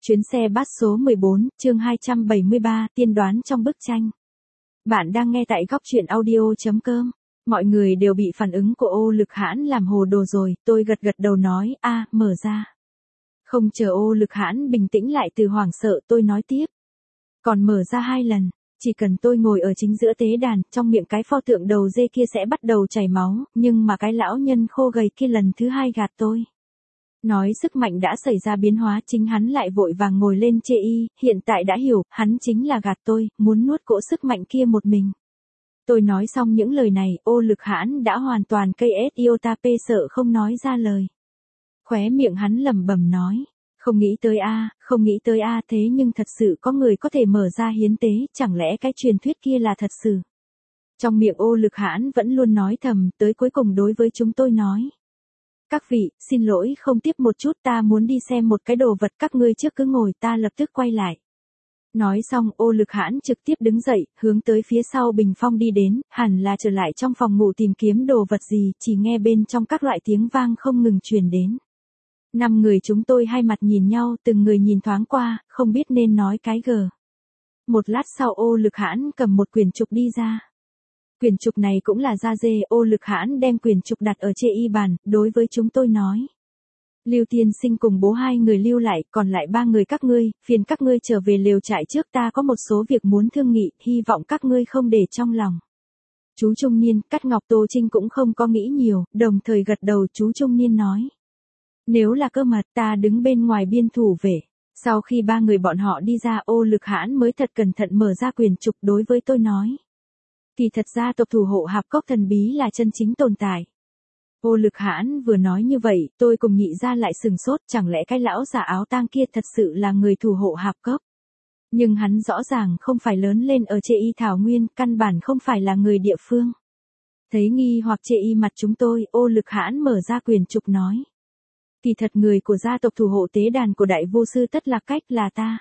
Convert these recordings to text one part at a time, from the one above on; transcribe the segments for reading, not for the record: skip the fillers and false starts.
Chuyến xe bus số 14, chương 273, tiên đoán trong bức tranh. Bạn đang nghe tại góc truyện audio.com. Mọi người đều bị phản ứng của Ô Lực Hãn làm hồ đồ rồi, tôi gật gật đầu nói, mở ra. Không chờ Ô Lực Hãn bình tĩnh lại từ hoảng sợ, tôi nói tiếp. Còn mở ra 2 lần, chỉ cần tôi ngồi ở chính giữa tế đàn, trong miệng cái pho tượng đầu dê kia sẽ bắt đầu chảy máu, nhưng mà cái lão nhân khô gầy kia lần thứ 2 gạt tôi. Nói sức mạnh đã xảy ra biến hóa, chính hắn lại vội vàng ngồi lên chê y, hiện tại đã hiểu, hắn chính là gạt tôi, muốn nuốt cỗ sức mạnh kia một mình. Tôi nói xong những lời này, Ô Lực Hãn đã hoàn toàn cây iota sợ không nói ra lời. Khóe miệng hắn lẩm bẩm nói, không nghĩ tới thế nhưng thật sự có người có thể mở ra hiến tế, chẳng lẽ cái truyền thuyết kia là thật sự. Trong miệng Ô Lực Hãn vẫn luôn nói thầm, tới cuối cùng đối với chúng tôi nói. Các vị, xin lỗi không tiếp một chút, ta muốn đi xem một cái đồ vật, các ngươi trước cứ ngồi, ta lập tức quay lại. Nói xong, Ô Lực Hãn trực tiếp đứng dậy, hướng tới phía sau bình phong đi đến, hẳn là trở lại trong phòng ngủ tìm kiếm đồ vật gì, chỉ nghe bên trong các loại tiếng vang không ngừng truyền đến. 5 người chúng tôi hai mặt nhìn nhau, từng người nhìn thoáng qua, không biết nên nói cái gờ. Một lát sau Ô Lực Hãn cầm một quyển trục đi ra. Quyển trục này cũng là da dê, Ô Lực Hãn đem quyển trục đặt ở chê y bàn, đối với chúng tôi nói. Lưu tiên sinh cùng bố 2 người lưu lại, còn lại 3 người các ngươi, phiền các ngươi trở về lều trại trước, ta có một số việc muốn thương nghị, hy vọng các ngươi không để trong lòng. Chú trung niên, Cát Ngọc Tô Trinh cũng không có nghĩ nhiều, đồng thời gật đầu. Chú trung niên nói. Nếu là cơ mật, ta đứng bên ngoài biên thủ vệ. Sau khi 3 người bọn họ đi ra, Ô Lực Hãn mới thật cẩn thận mở ra quyển trục đối với tôi nói. Kỳ thật ra tộc thủ hộ hạp cốc thần bí là chân chính tồn tại. Ô Lực Hãn vừa nói như vậy, tôi cùng nhị ra lại sừng sốt, chẳng lẽ cái lão giả áo tang kia thật sự là người thủ hộ hạp cốc. Nhưng hắn rõ ràng không phải lớn lên ở chê y thảo nguyên, căn bản không phải là người địa phương. Thấy nghi hoặc chê y mặt chúng tôi, Ô Lực Hãn mở ra quyển trục nói. Kỳ thật người của gia tộc thủ hộ tế đàn của đại vô sư Tất Lạc Cách là ta.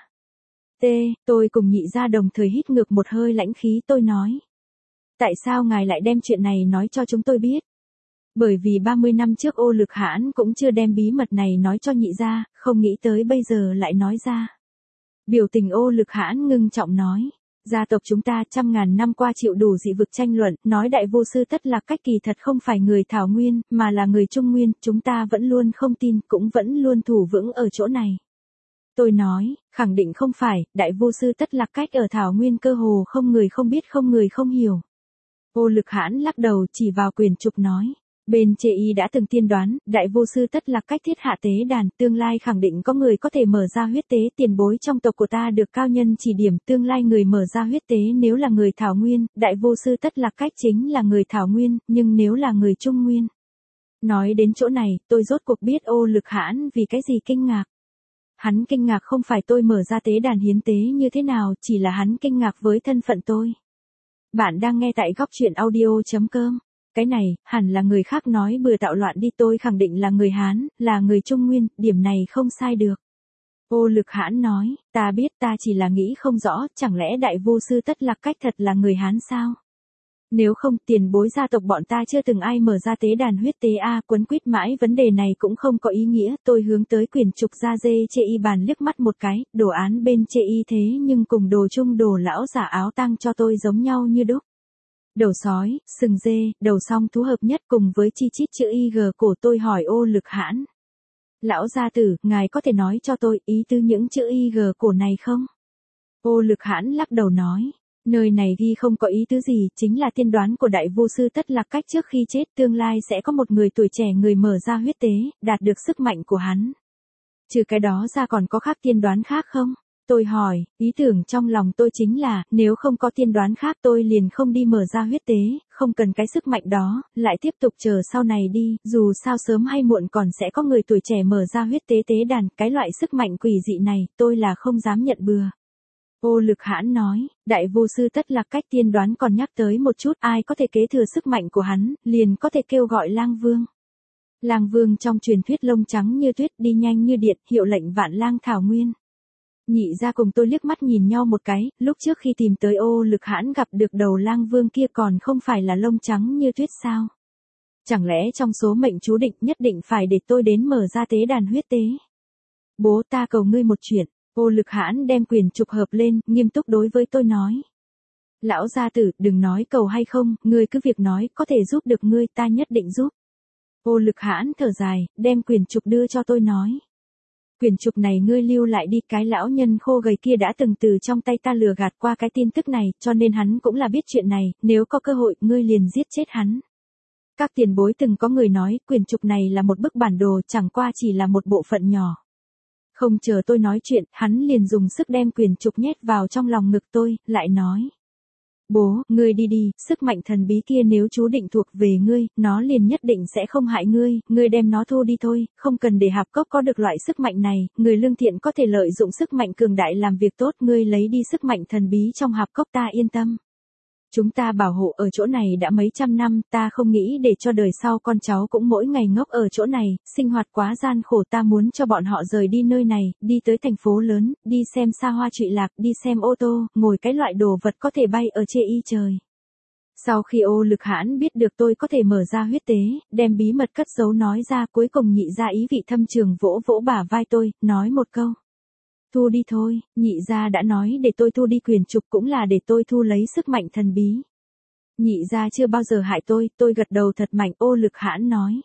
Tôi cùng nhị ra đồng thời hít ngược một hơi lãnh khí, tôi nói. Tại sao ngài lại đem chuyện này nói cho chúng tôi biết? Bởi vì 30 năm trước Ô Lực Hãn cũng chưa đem bí mật này nói cho nhị ra, không nghĩ tới bây giờ lại nói ra. Biểu tình Ô Lực Hãn ngưng trọng nói. Gia tộc chúng ta 100.000 năm qua chịu đủ dị vực tranh luận, nói đại vô sư Tất Lạc Cách kỳ thật không phải người Thảo Nguyên, mà là người Trung Nguyên, chúng ta vẫn luôn không tin, cũng vẫn luôn thủ vững ở chỗ này. Tôi nói, khẳng định không phải, đại vô sư Tất Lạc Cách ở Thảo Nguyên cơ hồ không người không biết, không người không hiểu. Ô Lực Hãn lắc đầu chỉ vào quyển trục nói. Bên chê y đã từng tiên đoán, đại vô sư Tất Lạc Cách thiết hạ tế đàn, tương lai khẳng định có người có thể mở ra huyết tế, tiền bối trong tộc của ta được cao nhân chỉ điểm, tương lai người mở ra huyết tế nếu là người Thảo Nguyên, đại vô sư Tất Lạc Cách chính là người Thảo Nguyên, nhưng nếu là người Trung Nguyên. Nói đến chỗ này, tôi rốt cuộc biết Ô Lực Hãn vì cái gì kinh ngạc. Hắn kinh ngạc không phải tôi mở ra tế đàn hiến tế như thế nào, chỉ là hắn kinh ngạc với thân phận tôi. Bạn đang nghe tại góc truyện audio.com. Cái này, hẳn là người khác nói bừa tạo loạn đi, tôi khẳng định là người Hán, là người Trung Nguyên, điểm này không sai được. Ô Lực Hãn nói, ta biết, ta chỉ là nghĩ không rõ, chẳng lẽ đại vô sư Tất Lạc Cách thật là người Hán sao? Nếu không, tiền bối gia tộc bọn ta chưa từng ai mở ra tế đàn huyết tế quấn quýt mãi vấn đề này cũng không có ý nghĩa, tôi hướng tới quyển trục da dê chê y bàn liếc mắt một cái, đồ án bên chê y thế nhưng cùng đồ chung đồ lão giả áo tang cho tôi giống nhau như đúc. Đầu sói, sừng dê, đầu song thú hợp nhất cùng với chi chít chữ Y cổ, tôi hỏi Ô Lực Hãn. Lão gia tử, ngài có thể nói cho tôi ý tứ những chữ Y cổ này không? Ô Lực Hãn lắc đầu nói. Nơi này ghi không có ý tứ gì, chính là tiên đoán của đại vô sư Tất Lạc Cách trước khi chết, tương lai sẽ có một người tuổi trẻ người mở ra huyết tế, đạt được sức mạnh của hắn. Trừ cái đó ra còn có khác tiên đoán khác không? Tôi hỏi, ý tưởng trong lòng tôi chính là, nếu không có tiên đoán khác tôi liền không đi mở ra huyết tế, không cần cái sức mạnh đó, lại tiếp tục chờ sau này đi, dù sao sớm hay muộn còn sẽ có người tuổi trẻ mở ra huyết tế tế đàn, cái loại sức mạnh quỷ dị này, tôi là không dám nhận bừa. Ô Lực Hãn nói, đại vô sư Tất Lạc Cách tiên đoán còn nhắc tới một chút, ai có thể kế thừa sức mạnh của hắn, liền có thể kêu gọi Lang Vương. Lang Vương trong truyền thuyết lông trắng như tuyết, đi nhanh như điện, hiệu lệnh vạn lang thảo nguyên. Nhị ra cùng tôi liếc mắt nhìn nhau một cái, lúc trước khi tìm tới Ô Lực Hãn gặp được đầu Lang Vương kia còn không phải là lông trắng như tuyết sao? Chẳng lẽ trong số mệnh chú định nhất định phải để tôi đến mở ra tế đàn huyết tế? Bố, ta cầu ngươi một chuyện. Ô Lực Hãn đem quyển trục hợp lên, nghiêm túc đối với tôi nói. Lão gia tử, đừng nói cầu hay không, ngươi cứ việc nói, có thể giúp được ngươi, ta nhất định giúp. Ô Lực Hãn thở dài, đem quyển trục đưa cho tôi nói. Quyển trục này ngươi lưu lại đi, cái lão nhân khô gầy kia đã từng từ trong tay ta lừa gạt qua cái tin tức này, cho nên hắn cũng là biết chuyện này, nếu có cơ hội, ngươi liền giết chết hắn. Các tiền bối từng có người nói, quyển trục này là một bức bản đồ, chẳng qua chỉ là một bộ phận nhỏ. Không chờ tôi nói chuyện, hắn liền dùng sức đem quyển trục nhét vào trong lòng ngực tôi, lại nói. Bố, ngươi đi đi, sức mạnh thần bí kia nếu chú định thuộc về ngươi, nó liền nhất định sẽ không hại ngươi đem nó thu đi thôi, không cần để hạp cốc có được loại sức mạnh này, người lương thiện có thể lợi dụng sức mạnh cường đại làm việc tốt, ngươi lấy đi sức mạnh thần bí trong hạp cốc ta yên tâm. Chúng ta bảo hộ ở chỗ này đã mấy trăm năm, ta không nghĩ để cho đời sau con cháu cũng mỗi ngày ngốc ở chỗ này, sinh hoạt quá gian khổ, ta muốn cho bọn họ rời đi nơi này, đi tới thành phố lớn, đi xem xa hoa trụy lạc, đi xem ô tô, ngồi cái loại đồ vật có thể bay ở trên y trời. Sau khi Ô Lực Hãn biết được tôi có thể mở ra huyết tế, đem bí mật cất giấu nói ra, cuối cùng nhị gia ý vị thâm trường vỗ vỗ bả vai tôi, nói một câu. Thu đi thôi, nhị gia đã nói để tôi thu đi quyển trục cũng là để tôi thu lấy sức mạnh thần bí. Nhị gia chưa bao giờ hại tôi gật đầu thật mạnh. Ô Lực Hãn nói.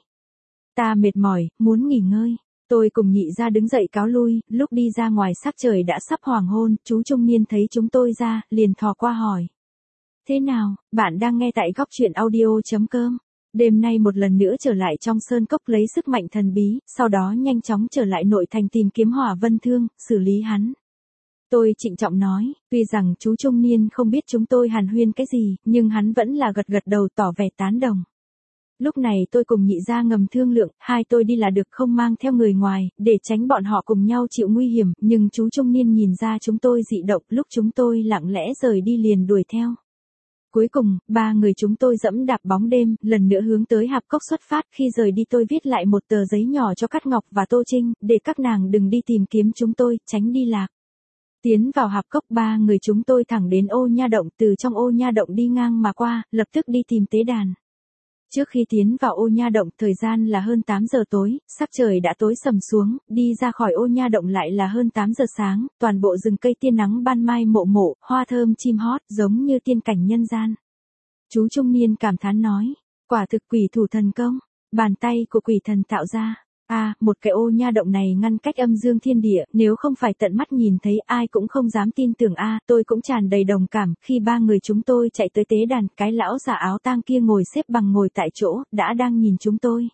Ta mệt mỏi, muốn nghỉ ngơi. Tôi cùng nhị gia đứng dậy cáo lui, lúc đi ra ngoài sắc trời đã sắp hoàng hôn, chú trung niên thấy chúng tôi ra, liền thò qua hỏi. Thế nào, bạn đang nghe tại góc truyện audio.com. Đêm nay một lần nữa trở lại trong sơn cốc lấy sức mạnh thần bí, sau đó nhanh chóng trở lại nội thành tìm kiếm Hỏa Vân Thương, xử lý hắn. Tôi trịnh trọng nói, tuy rằng chú trung niên không biết chúng tôi hàn huyên cái gì, nhưng hắn vẫn là gật gật đầu tỏ vẻ tán đồng. Lúc này tôi cùng nhị gia ngầm thương lượng, hai tôi đi là được không mang theo người ngoài, để tránh bọn họ cùng nhau chịu nguy hiểm, nhưng chú trung niên nhìn ra chúng tôi dị động, lúc chúng tôi lặng lẽ rời đi liền đuổi theo. Cuối cùng, ba người chúng tôi dẫm đạp bóng đêm, lần nữa hướng tới hạp cốc xuất phát, khi rời đi tôi viết lại một tờ giấy nhỏ cho Cát Ngọc và Tô Trinh, để các nàng đừng đi tìm kiếm chúng tôi, tránh đi lạc. Tiến vào hạp cốc ba người chúng tôi thẳng đến ô nha động, từ trong ô nha động đi ngang mà qua, lập tức đi tìm tế đàn. Trước khi tiến vào ô nha động, thời gian là hơn 8 giờ tối, sắc trời đã tối sầm xuống, đi ra khỏi ô nha động lại là hơn 8 giờ sáng, toàn bộ rừng cây tia nắng ban mai mộ mộ, hoa thơm chim hót, giống như tiên cảnh nhân gian. Chú trung niên cảm thán nói, quả thực quỷ thủ thần công, bàn tay của quỷ thần tạo ra. Một cái ô nha động này ngăn cách âm dương thiên địa, nếu không phải tận mắt nhìn thấy ai cũng không dám tin tưởng. Tôi cũng tràn đầy đồng cảm, khi ba người chúng tôi chạy tới tế đàn, cái lão già áo tang kia ngồi xếp bằng ngồi tại chỗ, đã đang nhìn chúng tôi.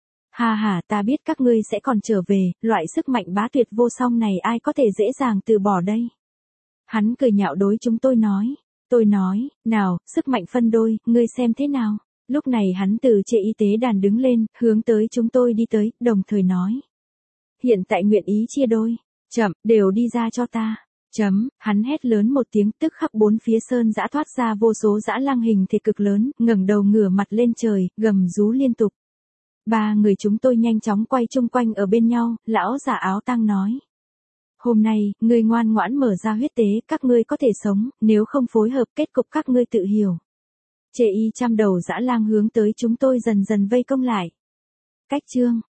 Ta biết các ngươi sẽ còn trở về, loại sức mạnh bá tuyệt vô song này ai có thể dễ dàng từ bỏ đây. Hắn cười nhạo đối chúng tôi nói, nào, sức mạnh phân đôi, ngươi xem thế nào. Lúc này hắn từ trên y tế đàn đứng lên, hướng tới chúng tôi đi tới, đồng thời nói. Hiện tại nguyện ý chia đôi. Đều đi ra cho ta. Hắn hét lớn một tiếng, tức khắc bốn phía sơn dã thoát ra vô số dã lang hình thể cực lớn, ngẩng đầu ngửa mặt lên trời, gầm rú liên tục. Ba người chúng tôi nhanh chóng quay chung quanh ở bên nhau, lão già áo tang nói. Hôm nay, ngươi ngoan ngoãn mở ra huyết tế, các ngươi có thể sống, nếu không phối hợp kết cục các ngươi tự hiểu. Chê y trăm đầu dã lang hướng tới chúng tôi dần dần vây công lại. Cách chương